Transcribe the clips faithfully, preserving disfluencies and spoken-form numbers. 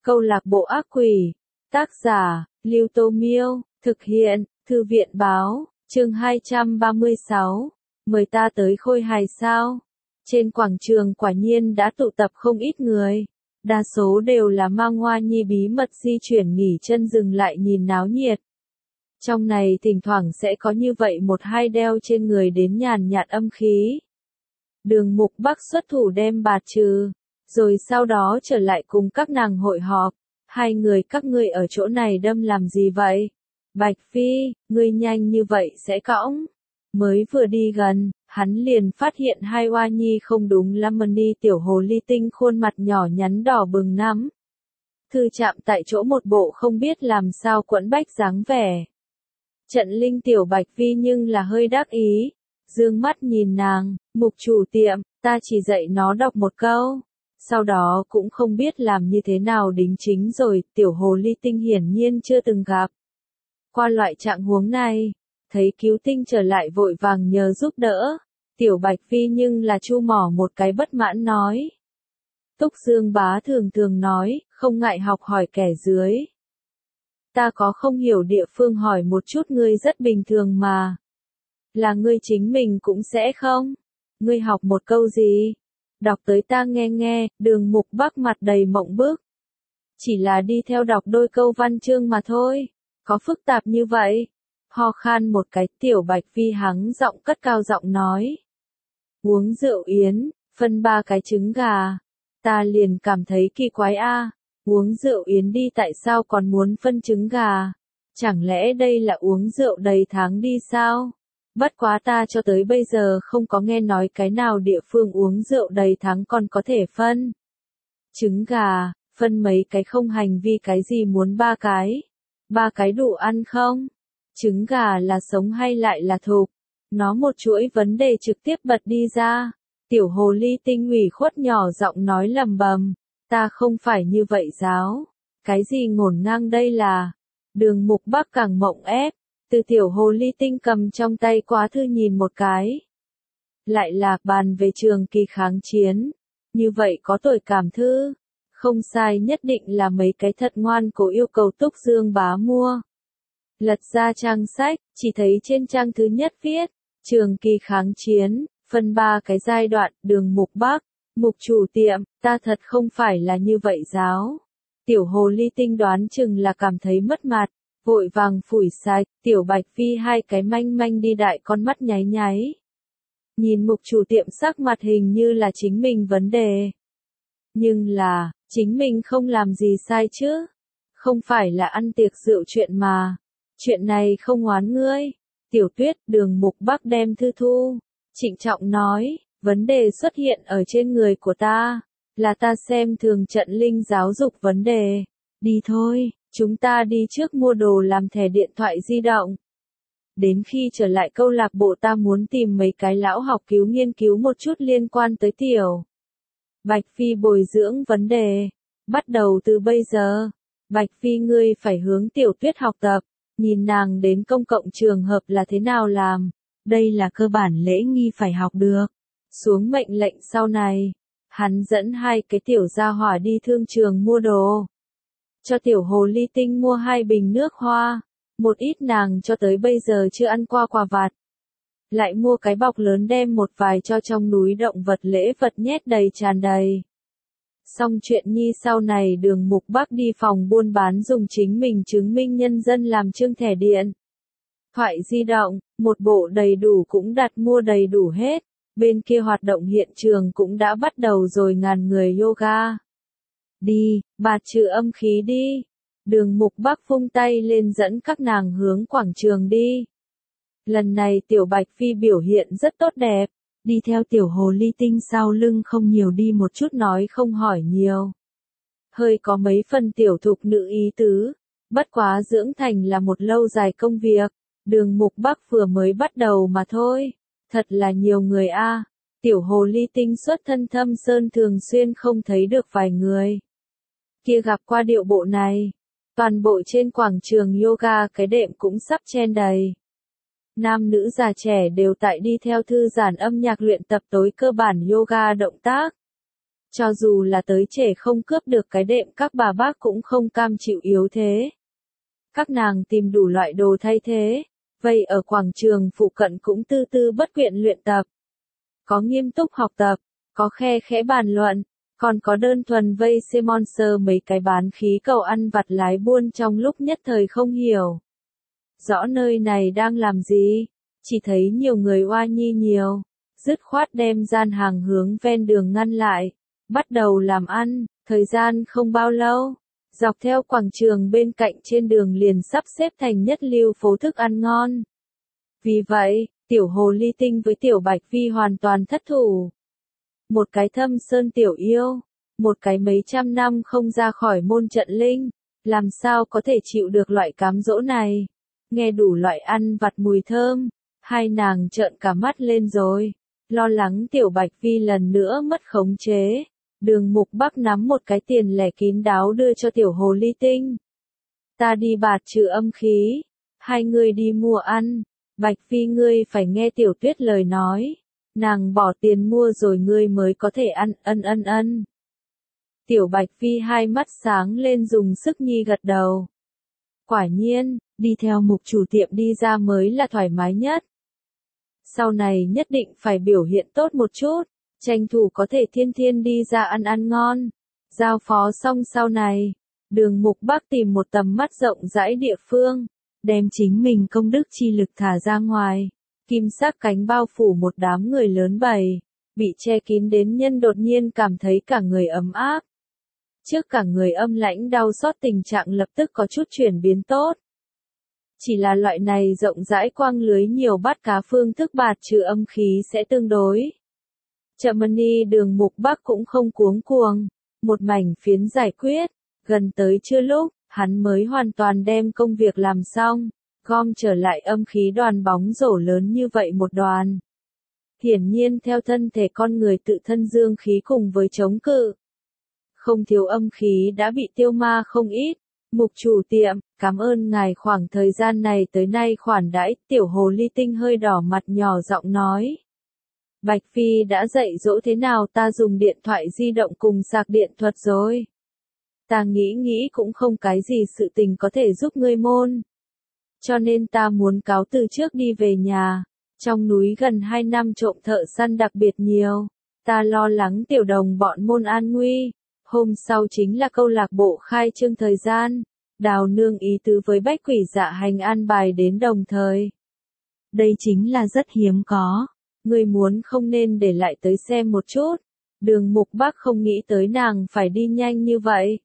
Câu lạc bộ ác quỷ. Tác giả, Lưu Tô Miêu. Thực hiện, Thư viện Báo. Chương hai trăm ba mươi sáu. Mời ta tới Khôi Hài sao? Trên quảng trường quả nhiên đã tụ tập không ít người. Đa số đều là mang hoa nhi bí mật di chuyển nghỉ chân dừng lại nhìn náo nhiệt. Trong này thỉnh thoảng sẽ có như vậy một hai đeo trên người đến nhàn nhạt âm khí. Đường Mục Bắc xuất thủ đem bạt trừ, rồi sau đó trở lại cùng các nàng hội họp. Hai người các ngươi ở chỗ này đâm làm gì vậy? Bạch Phi, ngươi nhanh như vậy sẽ cõng. Mới vừa đi gần, hắn liền phát hiện hai oa nhi không đúng lắm đi tiểu hồ ly tinh khuôn mặt nhỏ nhắn đỏ bừng nắm. Thư chạm tại chỗ một bộ không biết làm sao quẫn bách dáng vẻ. Trận Linh tiểu Bạch Phi nhưng là hơi đắc ý. Dương mắt nhìn nàng, Mục chủ tiệm, ta chỉ dạy nó đọc một câu. Sau đó cũng không biết làm như thế nào đính chính rồi, tiểu hồ ly tinh hiển nhiên chưa từng gặp. Qua loại trạng huống này, thấy cứu tinh trở lại vội vàng nhờ giúp đỡ. Tiểu Bạch Phi nhưng là chu mỏ một cái bất mãn nói. Túc Dương Bá thường thường nói, không ngại học hỏi kẻ dưới. Ta có không hiểu địa phương hỏi một chút ngươi rất bình thường mà. Là ngươi chính mình cũng sẽ không? Ngươi học một câu gì? Đọc tới ta nghe nghe, Đường Mục Bắc mặt đầy mộng bức. Chỉ là đi theo đọc đôi câu văn chương mà thôi. Có phức tạp như vậy? Ho khan một cái, tiểu Bạch Phi hắng giọng cất cao giọng nói. Uống rượu yến, phân ba cái trứng gà. Ta liền cảm thấy kỳ quái a. Uống rượu yến đi tại sao còn muốn phân trứng gà? Chẳng lẽ đây là uống rượu đầy tháng đi sao? Bất quá ta cho tới bây giờ không có nghe nói cái nào địa phương uống rượu đầy tháng còn có thể phân. Trứng gà, phân mấy cái không hành vi cái gì muốn ba cái? Ba cái đủ ăn không? Trứng gà là sống hay lại là thục? Nó một chuỗi vấn đề trực tiếp bật đi ra. Tiểu hồ ly tinh ủy khuất nhỏ giọng nói lầm bầm. Ta không phải như vậy giáo. Cái gì ngổn ngang đây là? Đường Mục Bắc càng mộng ép. Từ tiểu hồ ly tinh cầm trong tay quá thư nhìn một cái. Lại là bàn về trường kỳ kháng chiến. Như vậy có tội cảm thư. Không sai, nhất định là mấy cái thật ngoan cố yêu cầu Túc Dương Bá mua. Lật ra trang sách, chỉ thấy trên trang thứ nhất viết. Trường kỳ kháng chiến, phân ba cái giai đoạn, Đường Mục Bắc. Mục chủ tiệm, ta thật không phải là như vậy giáo. Tiểu hồ ly tinh đoán chừng là cảm thấy mất mặt. Vội vàng phủi sạch, tiểu Bạch Phi hai cái manh manh đi đại con mắt nháy nháy. Nhìn mục chủ tiệm sắc mặt hình như là chính mình vấn đề. Nhưng là, chính mình không làm gì sai chứ. Không phải là ăn tiệc rượu chuyện mà. Chuyện này không oán ngươi. Tiểu Tuyết, Đường Mục Bắc đem thư thu. Trịnh trọng nói, vấn đề xuất hiện ở trên người của ta. Là ta xem thường trận linh giáo dục vấn đề. Đi thôi. Chúng ta đi trước mua đồ làm thẻ điện thoại di động. Đến khi trở lại câu lạc bộ ta muốn tìm mấy cái lão học cứu nghiên cứu một chút liên quan tới tiểu Bạch Phi bồi dưỡng vấn đề. Bắt đầu từ bây giờ, Bạch Phi ngươi phải hướng Tiểu Tuyết học tập, nhìn nàng đến công cộng trường hợp là thế nào làm. Đây là cơ bản lễ nghi phải học được. Xuống mệnh lệnh sau này, hắn dẫn hai cái tiểu gia hỏa đi thương trường mua đồ. Cho tiểu hồ ly tinh mua hai bình nước hoa, một ít nàng cho tới bây giờ chưa ăn qua quà vặt. Lại mua cái bọc lớn đem một vài cho trong núi động vật lễ vật nhét đầy tràn đầy. Xong chuyện nhi sau này Đường Mục Bắc đi phòng buôn bán dùng chính mình chứng minh nhân dân làm trương thẻ điện. Thoại di động, một bộ đầy đủ cũng đặt mua đầy đủ hết. Bên kia hoạt động hiện trường cũng đã bắt đầu rồi, ngàn người yoga. Đi, bạt trừ âm khí đi. Đường Mục Bắc phung tay lên dẫn các nàng hướng quảng trường đi. Lần này tiểu Bạch Phi biểu hiện rất tốt đẹp. Đi theo tiểu hồ ly tinh sau lưng không nhiều đi một chút nói không hỏi nhiều. Hơi có mấy phần tiểu thục nữ ý tứ. Bất quá dưỡng thành là một lâu dài công việc. Đường Mục Bắc vừa mới bắt đầu mà thôi. Thật là nhiều người a. Tiểu hồ ly tinh xuất thân Thâm Sơn thường xuyên không thấy được vài người. Kia gặp qua điệu bộ này. Toàn bộ trên quảng trường yoga cái đệm cũng sắp chen đầy. Nam nữ già trẻ đều tại đi theo thư giãn âm nhạc luyện tập tối cơ bản yoga động tác. Cho dù là tới trẻ không cướp được cái đệm các bà bác cũng không cam chịu yếu thế. Các nàng tìm đủ loại đồ thay thế, vậy ở quảng trường phụ cận cũng tư tư bất quyện luyện tập. Có nghiêm túc học tập, có khe khẽ bàn luận, còn có đơn thuần vây xem monster mấy cái bán khí cầu ăn vặt lái buôn trong lúc nhất thời không hiểu. Rõ nơi này đang làm gì, chỉ thấy nhiều người oa nhi nhiều, dứt khoát đem gian hàng hướng ven đường ngăn lại, bắt đầu làm ăn, thời gian không bao lâu. Dọc theo quảng trường bên cạnh trên đường liền sắp xếp thành nhất lưu phố thức ăn ngon. Vì vậy, tiểu hồ ly tinh với tiểu bạch vi hoàn toàn thất thủ. Một cái thâm sơn tiểu yêu, một cái mấy trăm năm không ra khỏi môn trận linh, làm sao có thể chịu được loại cám dỗ này. Nghe đủ loại ăn vặt mùi thơm, hai nàng trợn cả mắt lên rồi, lo lắng tiểu bạch vi lần nữa mất khống chế. Đường Mục Bắc nắm một cái tiền lẻ kín đáo đưa cho tiểu hồ ly tinh. Ta đi bạt trừ âm khí, hai người đi mua ăn, Bạch Phi ngươi phải nghe tiểu tuyết lời nói, nàng bỏ tiền mua rồi ngươi mới có thể ăn, ân ân ân. Tiểu Bạch Phi hai mắt sáng lên dùng sức nhi gật đầu. Quả nhiên, đi theo Mục chủ tiệm đi ra mới là thoải mái nhất. Sau này nhất định phải biểu hiện tốt một chút. Tranh thủ có thể thiên thiên đi ra ăn ăn ngon. Giao phó xong sau này, Đường Mục Bắc tìm một tầm mắt rộng rãi địa phương, đem chính mình công đức chi lực thả ra ngoài. Kim sắc cánh bao phủ một đám người lớn bầy, bị che kín đến nhân đột nhiên cảm thấy cả người ấm áp. Trước cả người âm lãnh đau xót tình trạng lập tức có chút chuyển biến tốt. Chỉ là loại này rộng rãi quang lưới nhiều bát cá phương thức bạt trừ âm khí sẽ tương đối. Chậm ni Đường Mục Bắc cũng không cuống cuồng, một mảnh phiến giải quyết, gần tới trưa lúc, hắn mới hoàn toàn đem công việc làm xong, gom trở lại âm khí đoàn bóng rổ lớn như vậy một đoàn. Hiển nhiên theo thân thể con người tự thân dương khí cùng với chống cự. Không thiếu âm khí đã bị tiêu ma không ít. Mục chủ tiệm, cảm ơn ngài khoảng thời gian này tới nay khoản đãi, tiểu hồ ly tinh hơi đỏ mặt nhỏ giọng nói. Bạch Phi đã dạy dỗ thế nào ta dùng điện thoại di động cùng sạc điện thuật rồi. Ta nghĩ nghĩ cũng không cái gì sự tình có thể giúp ngươi môn. Cho nên ta muốn cáo từ trước đi về nhà. Trong núi gần hai năm trộm thợ săn đặc biệt nhiều. Ta lo lắng tiểu đồng bọn môn an nguy. Hôm sau chính là câu lạc bộ khai trương thời gian. Đào nương ý tứ với bách quỷ dạ hành an bài đến đồng thời. Đây chính là rất hiếm có. Ngươi muốn không nên để lại tới xem một chút. Đường Mục Bắc không nghĩ tới nàng phải đi nhanh như vậy.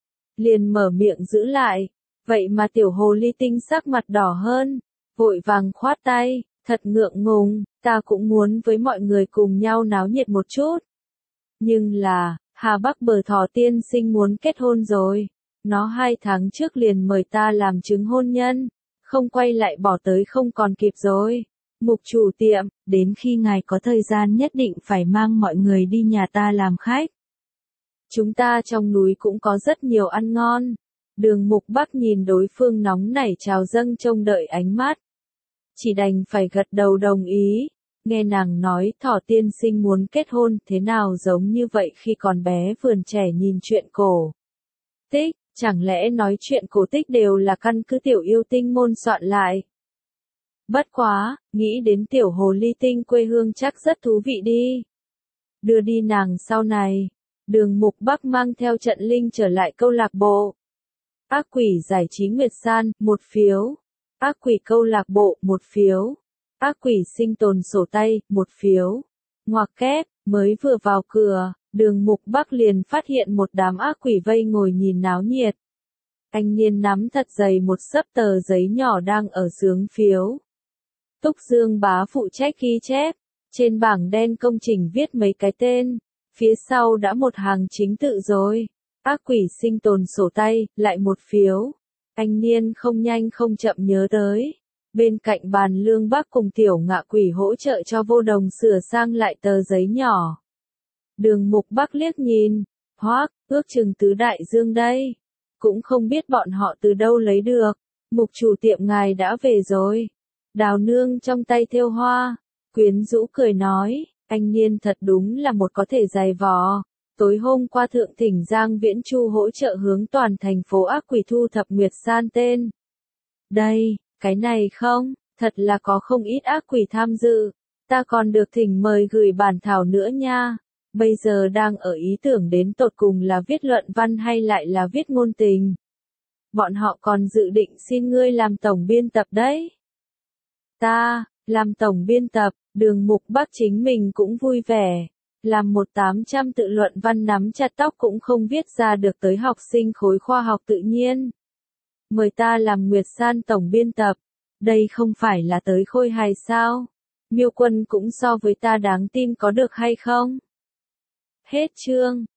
Liền mở miệng giữ lại. Vậy mà tiểu hồ ly tinh sắc mặt đỏ hơn. Vội vàng khoát tay. Thật ngượng ngùng. Ta cũng muốn với mọi người cùng nhau náo nhiệt một chút. Nhưng là, Hà Bắc bờ thỏ tiên sinh muốn kết hôn rồi. Nó hai tháng trước liền mời ta làm chứng hôn nhân. Không quay lại bỏ tới không còn kịp rồi. Mục chủ tiệm, đến khi ngài có thời gian nhất định phải mang mọi người đi nhà ta làm khách. Chúng ta trong núi cũng có rất nhiều ăn ngon. Đường Mục Bắc nhìn đối phương nóng nảy trào dâng trông đợi ánh mắt. Chỉ đành phải gật đầu đồng ý. Nghe nàng nói thỏ tiên sinh muốn kết hôn thế nào giống như vậy khi còn bé vườn trẻ nhìn chuyện cổ tích, chẳng lẽ nói chuyện cổ tích đều là căn cứ tiểu yêu tinh môn soạn lại. Bất quá, nghĩ đến tiểu hồ ly tinh quê hương chắc rất thú vị đi. Đưa đi nàng sau này, Đường Mục Bắc mang theo trận linh trở lại câu lạc bộ. Ác quỷ giải trí Nguyệt San, một phiếu. Ác quỷ câu lạc bộ, một phiếu. Ác quỷ sinh tồn sổ tay, một phiếu. Ngoặc kép, mới vừa vào cửa, Đường Mục Bắc liền phát hiện một đám ác quỷ vây ngồi nhìn náo nhiệt. Anh niên nắm thật dày một xấp tờ giấy nhỏ đang ở xướng phiếu. Túc Dương Bá phụ trách ghi chép, trên bảng đen công trình viết mấy cái tên, phía sau đã một hàng chính tự rồi. Ác quỷ sinh tồn sổ tay, lại một phiếu. Anh niên không nhanh không chậm nhớ tới. Bên cạnh bàn Lương Bắc cùng tiểu ngạ quỷ hỗ trợ cho vô đồng sửa sang lại tờ giấy nhỏ. Đường Mục Bắc liếc nhìn, hoác, ước chừng tứ đại dương đây. Cũng không biết bọn họ từ đâu lấy được. Mục chủ tiệm ngài đã về rồi. Đào nương trong tay thêu hoa, quyến rũ cười nói, anh niên thật đúng là một có thể dày vò. Tối hôm qua Thượng Thỉnh Giang Viễn Chu hỗ trợ hướng toàn thành phố ác quỷ thu thập Nguyệt San tên. Đây, cái này không, thật là có không ít ác quỷ tham dự. Ta còn được thỉnh mời gửi bản thảo nữa nha. Bây giờ đang ở ý tưởng đến tột cùng là viết luận văn hay lại là viết ngôn tình. Bọn họ còn dự định xin ngươi làm tổng biên tập đấy. Ta, làm tổng biên tập, Đường Mục Bắc chính mình cũng vui vẻ. Làm một tám trăm tự luận văn nắm chặt tóc cũng không viết ra được tới học sinh khối khoa học tự nhiên. Mời ta làm Nguyệt San tổng biên tập. Đây không phải là tới khôi hài sao? Miêu Quân cũng so với ta đáng tin có được hay không? Hết chương.